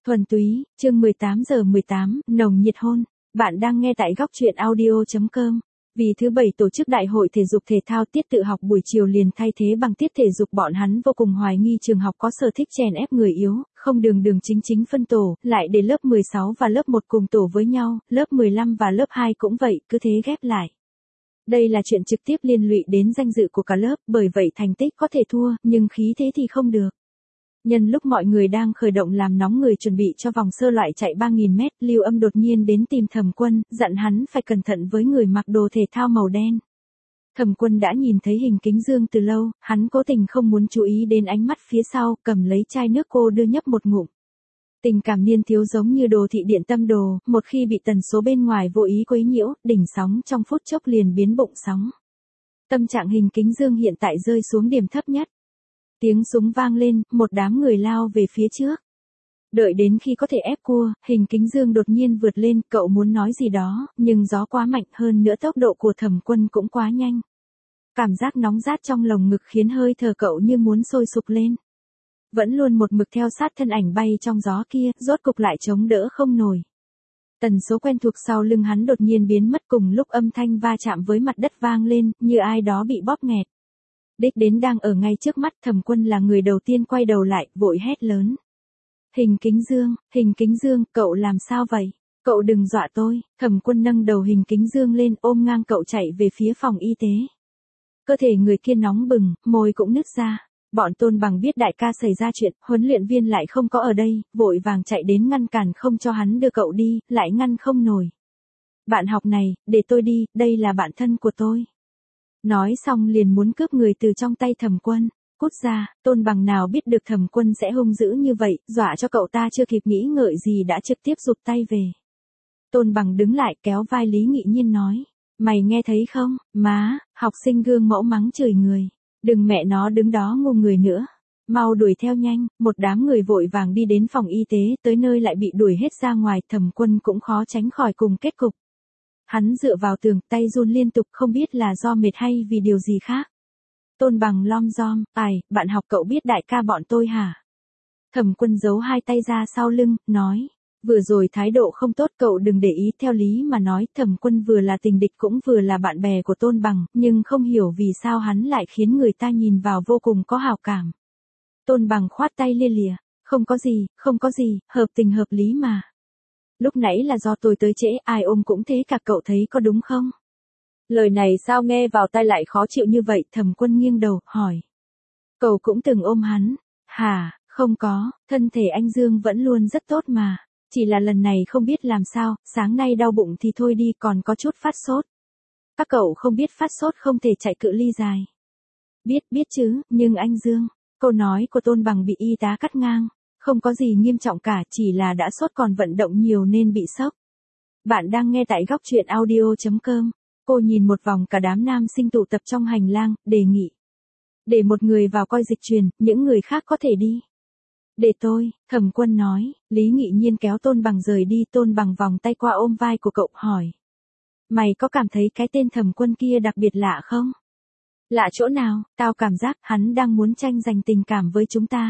Thuần túy, chương 18:18, nồng nhiệt hôn. Bạn đang nghe tại góc truyện audio.com. Vì thứ bảy tổ chức đại hội thể dục thể thao tiết tự học buổi chiều liền thay thế bằng tiết thể dục, bọn hắn vô cùng hoài nghi trường học có sở thích chèn ép người yếu, không đường đường chính chính phân tổ, lại để lớp 16 và lớp 1 cùng tổ với nhau, lớp 15 và lớp 2 cũng vậy, cứ thế ghép lại. Đây là chuyện trực tiếp liên lụy đến danh dự của cả lớp, bởi vậy thành tích có thể thua, nhưng khí thế thì không được. Nhân lúc mọi người đang khởi động làm nóng người chuẩn bị cho vòng sơ loại chạy 3.000 mét, Lưu Âm đột nhiên đến tìm Thẩm Quân, dặn hắn phải cẩn thận với người mặc đồ thể thao màu đen. Thẩm Quân đã nhìn thấy Hình Kính Dương từ lâu, hắn cố tình không muốn chú ý đến ánh mắt phía sau, cầm lấy chai nước cô đưa nhấp một ngụm. Tình cảm niên thiếu giống như đồ thị điện tâm đồ, một khi bị tần số bên ngoài vô ý quấy nhiễu, đỉnh sóng trong phút chốc liền biến bụng sóng. Tâm trạng Hình Kính Dương hiện tại rơi xuống điểm thấp nhất. Tiếng súng vang lên, một đám người lao về phía trước. Đợi đến khi có thể ép cua, Hình Kính Dương đột nhiên vượt lên, cậu muốn nói gì đó, nhưng gió quá mạnh, hơn nữa tốc độ của Thẩm Quân cũng quá nhanh. Cảm giác nóng rát trong lồng ngực khiến hơi thở cậu như muốn sôi sục lên. Vẫn luôn một mực theo sát thân ảnh bay trong gió kia, rốt cục lại chống đỡ không nổi. Tần số quen thuộc sau lưng hắn đột nhiên biến mất, cùng lúc âm thanh va chạm với mặt đất vang lên, như ai đó bị bóp nghẹt. Đích đến đang ở ngay trước mắt, Thẩm Quân là người đầu tiên quay đầu lại, vội hét lớn. Hình Kính Dương, cậu làm sao vậy? Cậu đừng dọa tôi. Thẩm Quân nâng đầu Hình Kính Dương lên, ôm ngang cậu chạy về phía phòng y tế. Cơ thể người kia nóng bừng, môi cũng nứt ra. Bọn Tôn Bằng biết đại ca xảy ra chuyện, huấn luyện viên lại không có ở đây, vội vàng chạy đến ngăn cản không cho hắn đưa cậu đi, lại ngăn không nổi. Bạn học này, để tôi đi, đây là bạn thân của tôi. Nói xong liền muốn cướp người từ trong tay Thẩm Quân. Cút ra, Tôn Bằng nào biết được Thẩm Quân sẽ hung dữ như vậy, dọa cho cậu ta chưa kịp nghĩ ngợi gì đã trực tiếp rụt tay về. Tôn Bằng đứng lại kéo vai Lý Nghị Nhiên nói. Mày nghe thấy không, má, học sinh gương mẫu mắng chửi người. Đừng mẹ nó đứng đó ngu người nữa. Mau đuổi theo nhanh, một đám người vội vàng đi đến phòng y tế, tới nơi lại bị đuổi hết ra ngoài, Thẩm Quân cũng khó tránh khỏi cùng kết cục. Hắn dựa vào tường, tay run liên tục, không biết là do mệt hay vì điều gì khác. Tôn Bằng lom rom, bạn học cậu biết đại ca bọn tôi hả? Thẩm Quân giấu hai tay ra sau lưng, nói. Vừa rồi thái độ không tốt, cậu đừng để ý, theo lý mà nói, Thẩm Quân vừa là tình địch cũng vừa là bạn bè của Tôn Bằng, nhưng không hiểu vì sao hắn lại khiến người ta nhìn vào vô cùng có hảo cảm. Tôn Bằng khoát tay lia lịa, không có gì, hợp tình hợp lý mà. Lúc nãy là do tôi tới trễ, ai ôm cũng thế cả, cậu thấy có đúng không? Lời này sao nghe vào tai lại khó chịu như vậy? Thẩm Quân nghiêng đầu, hỏi. Cậu cũng từng ôm hắn. Hả, không có, thân thể anh Dương vẫn luôn rất tốt mà. Chỉ là lần này không biết làm sao, sáng nay đau bụng thì thôi đi, còn có chút phát sốt. Các cậu không biết phát sốt không thể chạy cự ly dài. Biết chứ, nhưng anh Dương. Câu nói của Tôn Bằng bị y tá cắt ngang. Không có gì nghiêm trọng cả, chỉ là đã sốt còn vận động nhiều nên bị sốc. Bạn đang nghe tại góc truyện audio.com. Cô nhìn một vòng cả đám nam sinh tụ tập trong hành lang, đề nghị. Để một người vào coi dịch truyền, những người khác có thể đi. Để tôi, Thẩm Quân nói. Lý Nghị Nhiên kéo Tôn Bằng rời đi, Tôn Bằng vòng tay qua ôm vai của cậu, hỏi. Mày có cảm thấy cái tên Thẩm Quân kia đặc biệt lạ không? Lạ chỗ nào? Tao cảm giác hắn đang muốn tranh giành tình cảm với chúng ta.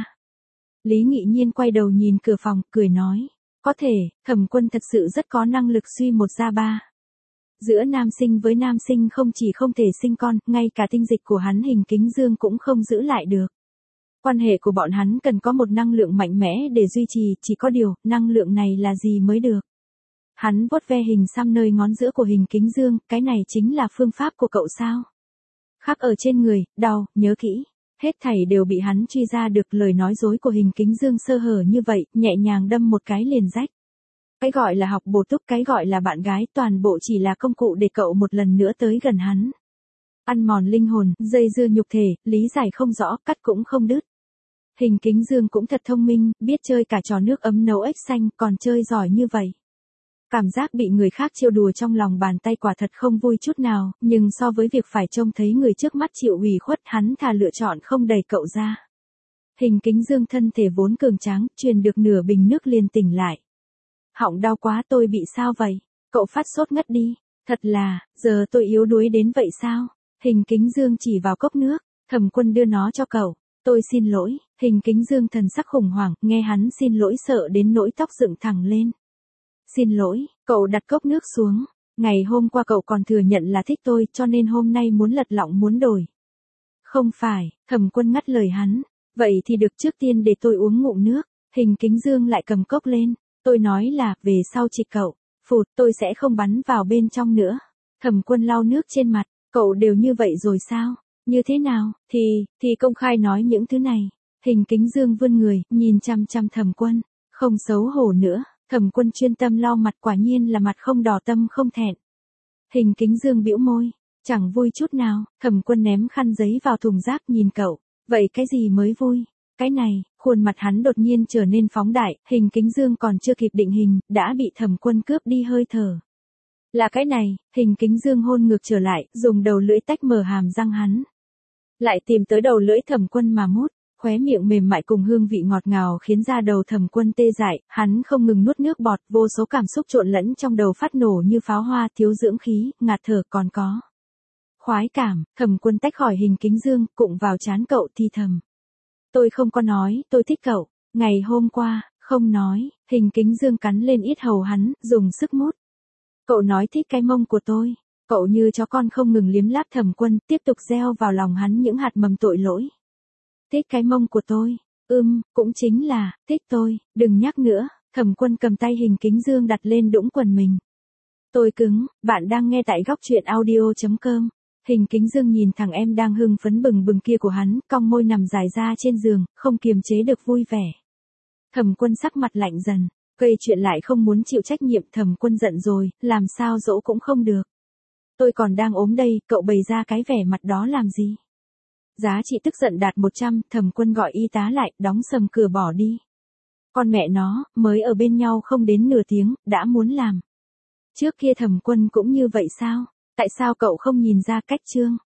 Lý Nghị Nhiên quay đầu nhìn cửa phòng, cười nói. Có thể, Thẩm Quân thật sự rất có năng lực suy một ra ba. Giữa nam sinh với nam sinh không chỉ không thể sinh con, ngay cả tinh dịch của hắn Hình Kính Dương cũng không giữ lại được. Quan hệ của bọn hắn cần có một năng lượng mạnh mẽ để duy trì, chỉ có điều, năng lượng này là gì mới được. Hắn vuốt ve hình xăm nơi ngón giữa của Hình Kính Dương, cái này chính là phương pháp của cậu sao? Khắc ở trên người, đau, nhớ kỹ. Hết thảy đều bị hắn truy ra được, lời nói dối của Hình Kính Dương sơ hở như vậy, nhẹ nhàng đâm một cái liền rách. Cái gọi là học bổ túc, cái gọi là bạn gái, toàn bộ chỉ là công cụ để cậu một lần nữa tới gần hắn. Ăn mòn linh hồn, dây dưa nhục thể, lý giải không rõ, cắt cũng không đứt. Hình Kính Dương cũng thật thông minh, biết chơi cả trò nước ấm nấu ếch xanh, còn chơi giỏi như vậy. Cảm giác bị người khác trêu đùa trong lòng bàn tay quả thật không vui chút nào, nhưng so với việc phải trông thấy người trước mắt chịu ủy khuất, hắn thà lựa chọn không đẩy cậu ra. Hình Kính Dương thân thể vốn cường tráng, truyền được nửa bình nước liền tỉnh lại. Họng đau quá, tôi bị sao vậy? Cậu phát sốt ngất đi. Thật là, giờ tôi yếu đuối đến vậy sao? Hình Kính Dương chỉ vào cốc nước, Thẩm Quân đưa nó cho cậu. Tôi xin lỗi, Hình Kính Dương thần sắc khủng hoảng, nghe hắn xin lỗi sợ đến nỗi tóc dựng thẳng lên. Xin lỗi, cậu đặt cốc nước xuống. Ngày hôm qua cậu còn thừa nhận là thích tôi cho nên hôm nay muốn lật lọng muốn đổi. Không phải, Thẩm Quân ngắt lời hắn. Vậy thì được, trước tiên để tôi uống ngụm nước. Hình Kính Dương lại cầm cốc lên. Tôi nói là, về sau chỉ cậu. Phụt, tôi sẽ không bắn vào bên trong nữa. Thẩm Quân lau nước trên mặt. Cậu đều như vậy rồi sao? Như thế nào? Thì công khai nói những thứ này. Hình Kính Dương vươn người, nhìn chăm chăm Thẩm Quân. Không xấu hổ nữa. Thẩm Quân chuyên tâm lau mặt, quả nhiên là mặt không đỏ tâm không thẹn. Hình Kính Dương bĩu môi. Chẳng vui chút nào. Thẩm Quân ném khăn giấy vào thùng rác nhìn cậu. Vậy cái gì mới vui? Cái này, khuôn mặt hắn đột nhiên trở nên phóng đại. Hình Kính Dương còn chưa kịp định hình, đã bị Thẩm Quân cướp đi hơi thở. Là cái này. Hình Kính Dương hôn ngược trở lại, dùng đầu lưỡi tách mở hàm răng hắn. Lại tìm tới đầu lưỡi Thẩm Quân mà mút. Khóe miệng mềm mại cùng hương vị ngọt ngào khiến da đầu Thẩm Quân tê dại, hắn không ngừng nuốt nước bọt, vô số cảm xúc trộn lẫn trong đầu phát nổ như pháo hoa, thiếu dưỡng khí, ngạt thở còn có khoái cảm. Thẩm Quân tách khỏi Hình Kính Dương, cụng vào trán cậu thì thầm. Tôi không có nói, tôi thích cậu. Ngày hôm qua, không nói. Hình Kính Dương cắn lên yết hầu hắn, dùng sức mút. Cậu nói thích cái mông của tôi. Cậu như chó con không ngừng liếm láp Thẩm Quân, tiếp tục gieo vào lòng hắn những hạt mầm tội lỗi. Thích cái mông của tôi. Cũng chính là, thích tôi, đừng nhắc nữa. Thẩm Quân cầm tay Hình Kính Dương đặt lên đũng quần mình. Tôi cứng, bạn đang nghe tại góc truyện audio.com. Hình Kính Dương nhìn thằng em đang hưng phấn bừng bừng kia của hắn, cong môi nằm dài ra trên giường, không kiềm chế được vui vẻ. Thẩm Quân sắc mặt lạnh dần, gây chuyện lại không muốn chịu trách nhiệm. Thẩm Quân giận rồi, làm sao dỗ cũng không được. Tôi còn đang ốm đây, cậu bày ra cái vẻ mặt đó làm gì? Giá trị tức giận đạt 100, Thẩm Quân gọi y tá lại, đóng sầm cửa bỏ đi. Con mẹ nó, mới ở bên nhau không đến nửa tiếng, đã muốn làm. Trước kia Thẩm Quân cũng như vậy sao? Tại sao cậu không nhìn ra cách Trương